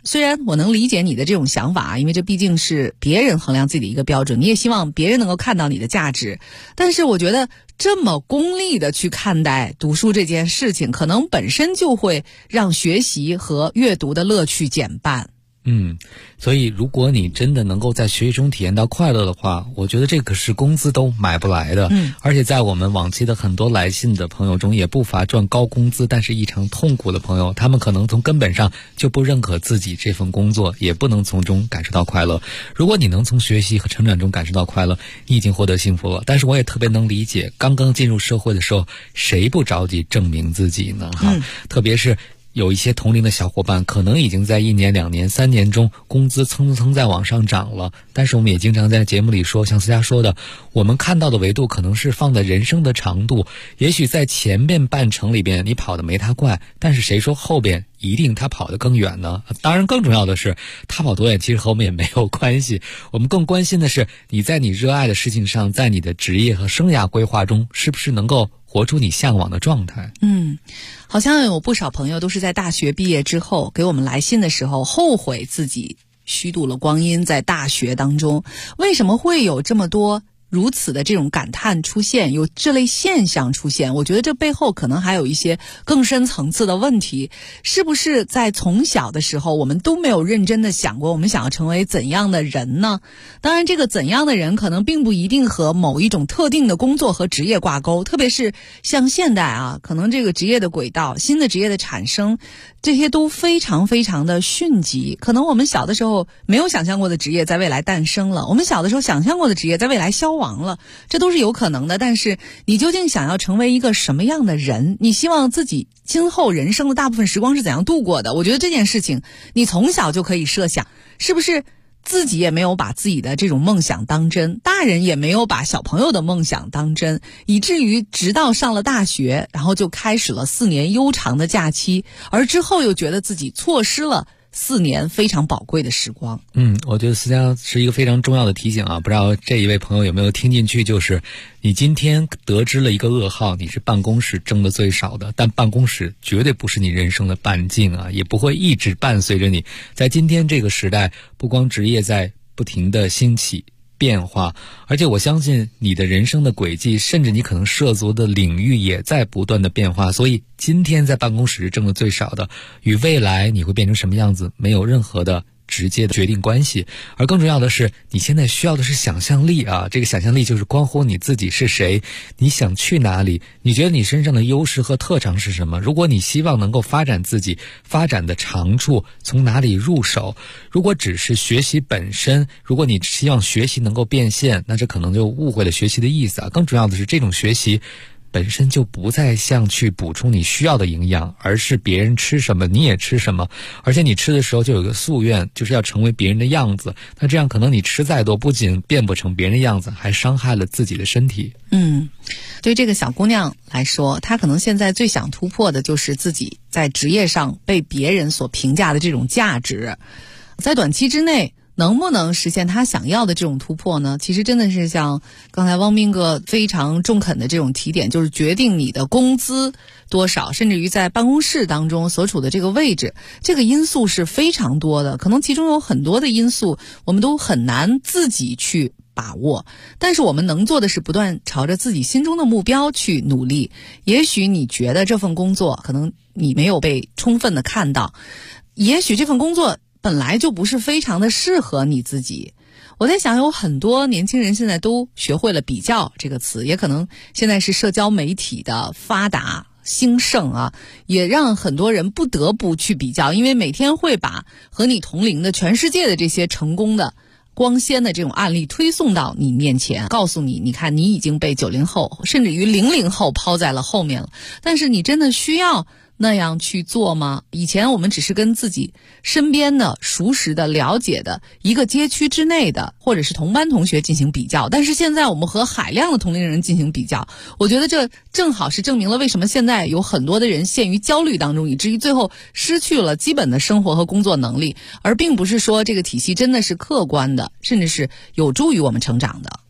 虽然我能理解你的这种想法，因为这毕竟是别人衡量自己的一个标准，你也希望别人能够看到你的价值，但是我觉得这么功利的去看待读书这件事情，可能本身就会让学习和阅读的乐趣减半。 所以如果你真的能够在学习中体验到快乐的话，我觉得这可是工资都买不来的。而且在我们往期的很多来信的朋友中，也不乏赚高工资但是异常痛苦的朋友，他们可能从根本上就不认可自己这份工作，也不能从中感受到快乐。如果你能从学习和成长中感受到快乐，你已经获得幸福了。但是我也特别能理解，刚刚进入社会的时候，谁不着急证明自己呢？特别是有一些同龄的小伙伴，可能已经在1年、2年、3年中工资蹭蹭在往上涨了，但是我们也经常在节目里说，像思佳说的，我们看到的维度可能是放在人生的长度，也许在前面半程里边你跑得没他快，但是谁说后边一定他跑得更远呢？当然更重要的是，他跑多远其实和我们也没有关系，我们更关心的是你在你热爱的事情上，在你的职业和生涯规划中，是不是能够活出你向往的状态。 好像有不少朋友都是在大学毕业之后给我们来信的时候，后悔自己虚度了光阴在大学当中。为什么会有这么多如此的这种感叹出现，有这类现象出现？我觉得这背后可能还有一些更深层次的问题。是不是在从小的时候我们都没有认真的想过我们想要成为怎样的人呢？当然这个怎样的人可能并不一定和某一种特定的工作和职业挂钩，特别是像现代啊，可能这个职业的轨道、新的职业的产生，这些都非常非常的迅疾。可能我们小的时候没有想象过的职业在未来诞生了，我们小的时候想象过的职业在未来消亡了，这都是有可能的。但是你究竟想要成为一个什么样的人？你希望自己今后人生的大部分时光是怎样度过的？我觉得这件事情你从小就可以设想，是不是自己也没有把自己的这种梦想当真，大人也没有把小朋友的梦想当真，以至于直到上了大学，然后就开始了4年悠长的假期，而之后又觉得自己错失了4年非常宝贵的时光。 我觉得思佳是一个非常重要的提醒啊，不知道这一位朋友有没有听进去，就是你今天得知了一个噩耗，你是办公室挣的最少的，但办公室绝对不是你人生的半径啊，也不会一直伴随着你。在今天这个时代，不光职业在不停的兴起变化，而且我相信你的人生的轨迹，甚至你可能涉足的领域也在不断的变化。所以今天在办公室挣的最少的，与未来你会变成什么样子没有任何的直接的决定关系。而更重要的是，你现在需要的是想象力啊！这个想象力就是关乎你自己是谁，你想去哪里，你觉得你身上的优势和特长是什么？如果你希望能够发展自己，发展的长处从哪里入手？如果只是学习本身，如果你希望学习能够变现，那这可能就误会了学习的意思啊！更重要的是，这种学习本身就不再像去补充你需要的营养，而是别人吃什么你也吃什么，而且你吃的时候就有个夙愿，就是要成为别人的样子。那这样可能你吃再多，不仅变不成别人的样子，还伤害了自己的身体。 对这个小姑娘来说，她可能现在最想突破的就是自己在职业上被别人所评价的这种价值。在短期之内能不能实现他想要的这种突破呢？其实真的是像刚才汪斌哥非常中肯的这种提点，就是决定你的工资多少，甚至于在办公室当中所处的这个位置，这个因素是非常多的，可能其中有很多的因素我们都很难自己去把握，但是我们能做的是不断朝着自己心中的目标去努力。也许你觉得这份工作可能你没有被充分的看到，也许这份工作本来就不是非常的适合你自己。我在想，有很多年轻人现在都学会了比较这个词，也可能现在是社交媒体的发达兴盛啊，也让很多人不得不去比较，因为每天会把和你同龄的全世界的这些成功的光鲜的这种案例推送到你面前，告诉你，你看你已经被90后甚至于00后抛在了后面了。但是你真的需要那样去做吗？以前我们只是跟自己身边的熟识的了解的一个街区之内的或者是同班同学进行比较，但是现在我们和海量的同龄人进行比较，我觉得这正好是证明了为什么现在有很多的人陷于焦虑当中，以至于最后失去了基本的生活和工作能力，而并不是说这个体系真的是客观的，甚至是有助于我们成长的。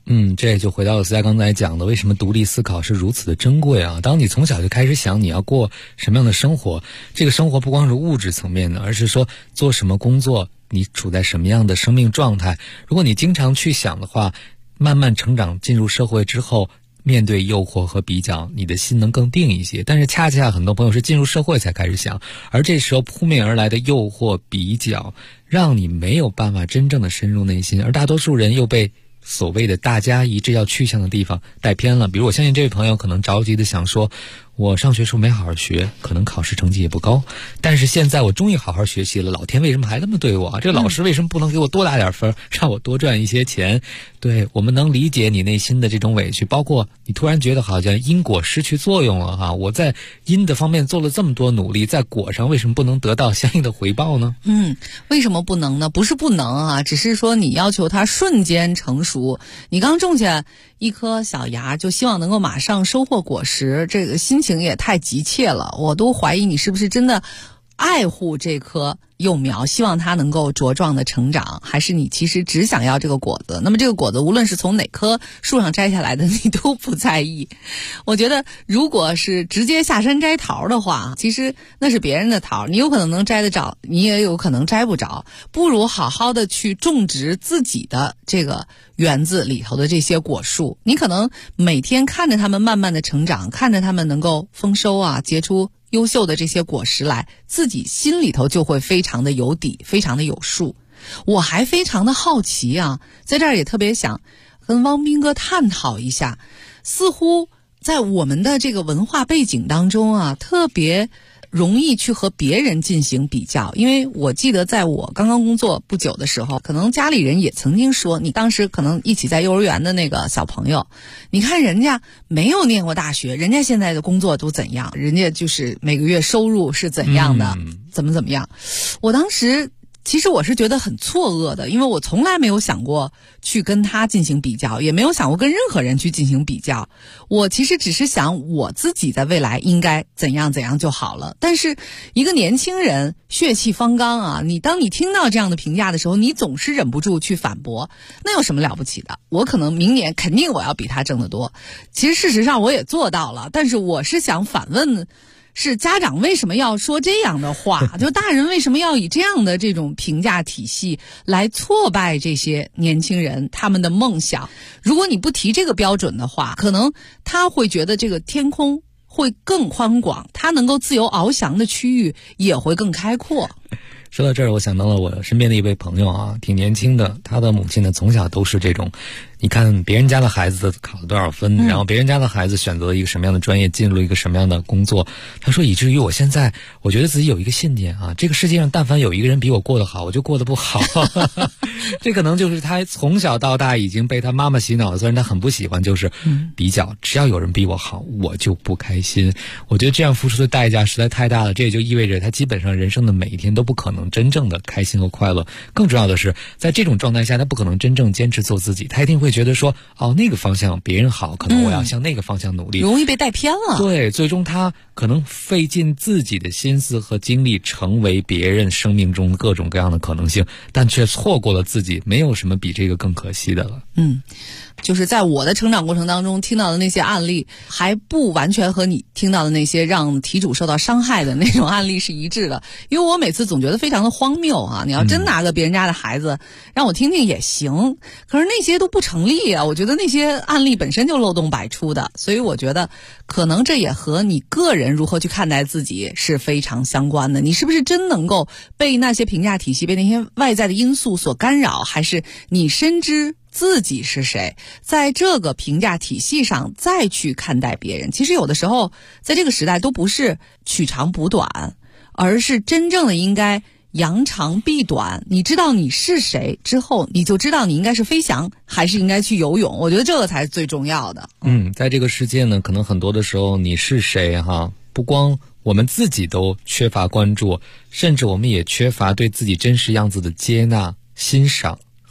这也就回到了思佳刚才讲的，为什么独立思考是如此的珍贵啊？当你从小就开始想你要过什么样的生活，这个生活不光是物质层面的，而是说做什么工作，你处在什么样的生命状态。如果你经常去想的话，慢慢成长进入社会之后，面对诱惑和比较，你的心能更定一些。但是恰恰很多朋友是进入社会才开始想，而这时候扑面而来的诱惑比较，让你没有办法真正的深入内心，而大多数人又被所谓的大家一致要去向的地方带偏了。比如我相信这位朋友可能着急的想说，我上学时候没好好学，可能考试成绩也不高，但是现在我终于好好学习了，老天为什么还这么对我？这个老师为什么不能给我多打点分，让我多赚一些钱？对，我们能理解你内心的这种委屈，包括你突然觉得好像因果失去作用了哈，我在因的方面做了这么多努力，在果上为什么不能得到相应的回报呢？ 为什么不能呢？不是不能啊，只是说你要求它瞬间成熟，你刚种下一颗小芽就希望能够马上收获果实，这个心情也太急切了，我都怀疑你是不是真的爱护这棵幼苗，希望它能够茁壮的成长，还是你其实只想要这个果子。那么这个果子无论是从哪棵树上摘下来的，你都不在意。我觉得如果是直接下山摘桃的话，其实那是别人的桃，你有可能能摘得着，你也有可能摘不着，不如好好的去种植自己的这个园子里头的这些果树。你可能每天看着它们慢慢的成长，看着它们能够丰收啊，结出优秀的这些果实来，自己心里头就会非常的有底，非常的有数。我还非常的好奇啊，在这儿也特别想跟汪斌哥探讨一下，似乎在我们的这个文化背景当中啊，特别容易去和别人进行比较。因为我记得在我刚刚工作不久的时候，可能家里人也曾经说，你当时可能一起在幼儿园的那个小朋友，你看人家没有念过大学，人家现在的工作都怎样，人家就是每个月收入是怎样的，怎么样。我当时其实我是觉得很错愕的，因为我从来没有想过去跟他进行比较，也没有想过跟任何人去进行比较。我其实只是想我自己在未来应该怎样就好了。但是一个年轻人血气方刚啊，当你听到这样的评价的时候，你总是忍不住去反驳，那有什么了不起的？我可能明年肯定我要比他挣得多。其实事实上我也做到了，但是我是想反问，是家长为什么要说这样的话？就大人为什么要以这样的这种评价体系来挫败这些年轻人他们的梦想？如果你不提这个标准的话，可能他会觉得这个天空会更宽广，他能够自由翱翔的区域也会更开阔。 说到这儿，我想到了我身边的一位朋友啊，挺年轻的，他的母亲呢从小都是这种，你看别人家的孩子考了多少分，然后别人家的孩子选择了一个什么样的专业，进入了一个什么样的工作。他说以至于我现在我觉得自己有一个信念啊，这个世界上但凡有一个人比我过得好，我就过得不好。这可能就是他从小到大已经被他妈妈洗脑了，虽然他很不喜欢就是比较，只要有人比我好我就不开心。我觉得这样付出的代价实在太大了，这也就意味着他基本上人生的每一天都不可能真正的开心和快乐。更重要的是，在这种状态下他不可能真正坚持做自己，他一定会觉得说那个方向别人好，可能我要向那个方向努力， 容易被带偏了。 对，最终他可能费尽自己的心思和精力成为别人生命中各种各样的可能性，但却错过了自己。没有什么比这个更可惜的了。 就是在我的成长过程当中听到的那些案例，还不完全和你听到的那些让题主受到伤害的那种案例是一致的。因为我每次总觉得非常的荒谬啊！你要真拿个别人家的孩子让我听听也行，可是那些都不成立啊！我觉得那些案例本身就漏洞百出的，所以我觉得可能这也和你个人如何去看待自己是非常相关的。你是不是真能够被那些评价体系、被那些外在的因素所干扰，还是你深知自己是谁，在这个评价体系上再去看待别人？其实有的时候在这个时代都不是取长补短，而是真正的应该扬长避短。你知道你是谁之后，你就知道你应该是飞翔还是应该去游泳。我觉得这个才是最重要的。 在这个世界呢，可能很多的时候你是谁不光我们自己都缺乏关注，甚至我们也缺乏对自己真实样子的接纳、欣赏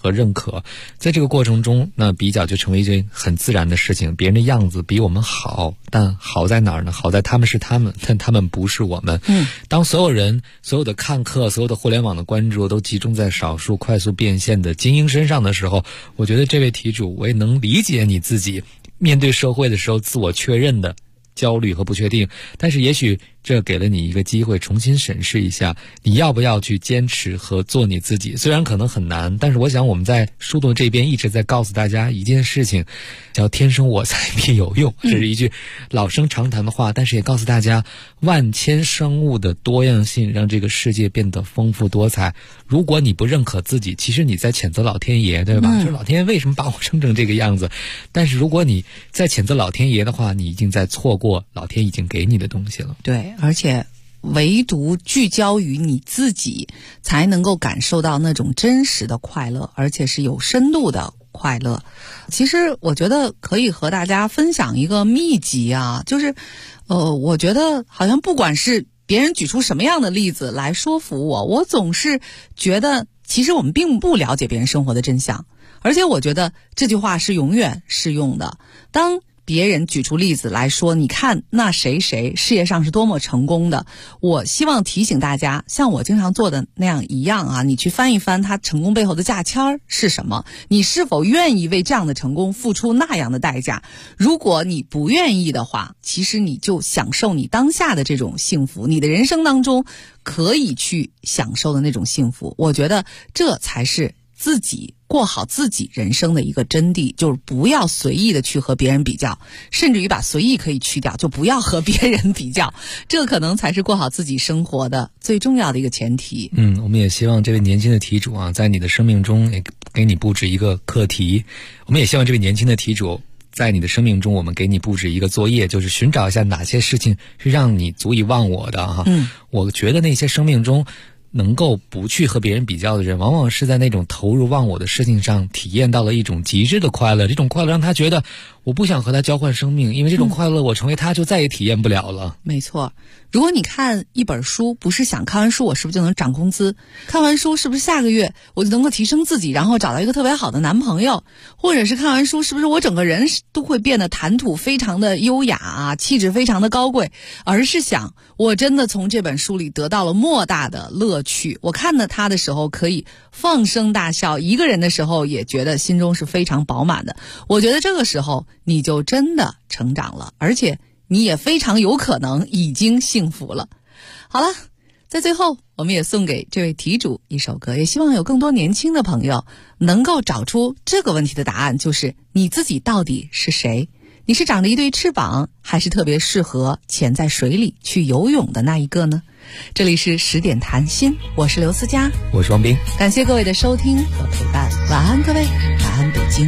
和认可。在这个过程中，那比较就成为一件很自然的事情。别人的样子比我们好，但好在哪儿呢？好在他们是他们，但他们不是我们。当所有人、所有的看客、所有的互联网的关注都集中在少数快速变现的精英身上的时候，我觉得这位题主，我也能理解你自己面对社会的时候自我确认的焦虑和不确定，但是也许这给了你一个机会重新审视一下你要不要去坚持和做你自己。虽然可能很难，但是我想我们在树洞这边一直在告诉大家一件事情，叫天生我材必有用，这是一句老生常谈的话，但是也告诉大家万千生物的多样性让这个世界变得丰富多彩。如果你不认可自己，其实你在谴责老天爷，对吧？就是老天爷为什么把我生成这个样子？但是如果你在谴责老天爷的话，你已经在错过老天已经给你的东西了。 对，而且唯独聚焦于你自己，才能够感受到那种真实的快乐，而且是有深度的快乐。其实我觉得可以和大家分享一个秘籍啊，就是我觉得好像不管是别人举出什么样的例子来说服我总是觉得其实我们并不了解别人生活的真相，而且我觉得这句话是永远适用的。当别人举出例子来说，你看那谁谁事业上是多么成功的，我希望提醒大家，像我经常做的那样一样啊，你去翻一翻他成功背后的价签是什么，你是否愿意为这样的成功付出那样的代价。如果你不愿意的话，其实你就享受你当下的这种幸福，你的人生当中可以去享受的那种幸福。我觉得这才是自己过好自己人生的一个真谛，就是不要随意的去和别人比较，甚至于把随意可以去掉，就不要和别人比较，这可能才是过好自己生活的最重要的一个前提。 我们也希望这位年轻的题主啊，在你的生命中也给你布置一个课题。我们也希望这位年轻的题主在你的生命中，我们给你布置一个作业，就是寻找一下哪些事情是让你足以忘我的哈。我觉得那些生命中能够不去和别人比较的人，往往是在那种投入忘我的事情上体验到了一种极致的快乐。这种快乐让他觉得我不想和他交换生命，因为这种快乐我成为他就再也体验不了了。 没错，如果你看一本书，不是想看完书我是不是就能涨工资，看完书是不是下个月我就能够提升自己，然后找到一个特别好的男朋友，或者是看完书是不是我整个人都会变得谈吐非常的优雅啊，气质非常的高贵，而是想我真的从这本书里得到了莫大的乐趣，我看到它的时候可以放声大笑，一个人的时候也觉得心中是非常饱满的。我觉得这个时候你就真的成长了，而且你也非常有可能已经幸福了。好了，在最后我们也送给这位题主一首歌，也希望有更多年轻的朋友能够找出这个问题的答案，就是你自己到底是谁？你是长着一对翅膀，还是特别适合潜在水里去游泳的那一个呢？这里是10点谈心，我是刘思佳， 我是王斌， 感谢各位的收听和陪伴，晚安各位，晚安北京。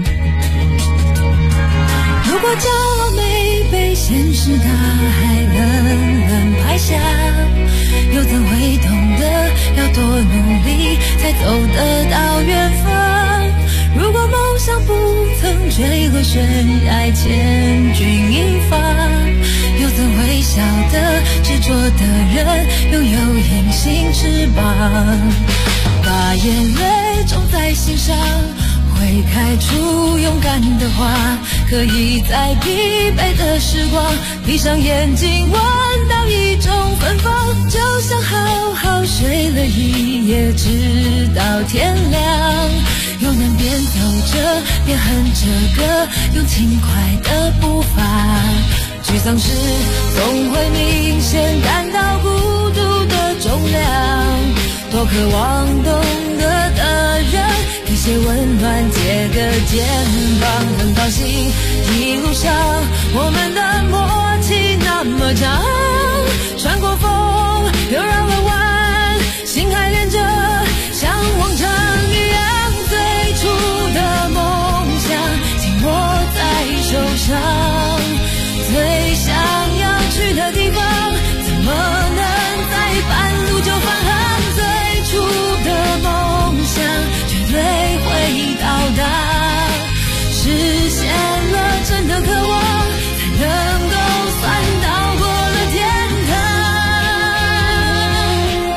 如果骄傲没被现实大海冷冷拍下，又怎会懂得要多努力才走得到远方？如果梦想不曾坠落悬崖千钧一发，又怎会晓得执着的人拥有隐形翅膀？把眼泪种在心上，会开出勇敢的花，可以在疲惫的时光闭上眼睛闻到一种芬芳，就像好好睡了一夜直到天亮，又能边走着边哼着歌，用轻快的步伐，沮丧时总会明显感到孤独的重量，多渴望懂得的人一些温暖借个肩膀，很高兴一路上我们的默契那么长，穿过风又绕了弯，心还连着像往常一样，最初的梦想紧握在手上，最想要去的地方怎么能在半路就返航，最初的梦想绝对会到达，实现了真的渴望，才能够算到过了天堂。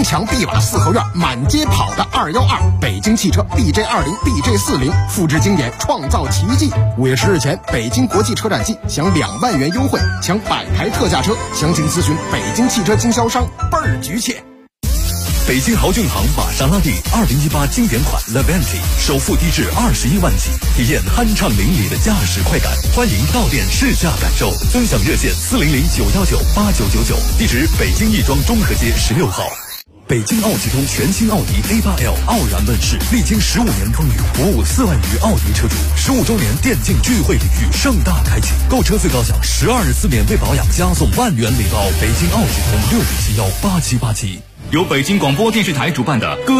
墙碧瓦四合院，满街跑的212，北京汽车 BJ20、BJ40，复制经典，创造奇迹。5月10日前，北京国际车展季享2万元优惠，抢100台特价车，详情咨询北京汽车经销商，倍儿局气。 北京豪骏行玛莎拉蒂2018经典款 Levante 首付低至21万起，体验酣畅淋漓的驾驶快感。欢迎到店试驾感受，尊享热线400-919-8999，地址北京亦庄中和街16号。北京奥汽通全新奥迪 A8L 傲然问世，历经15年风雨，服务4万余奥迪车主。15周年电竞聚会礼遇盛大开启，购车最高享12日免费保养，加送1万元礼包。北京奥汽通6718787。 由北京广播电视台主办的歌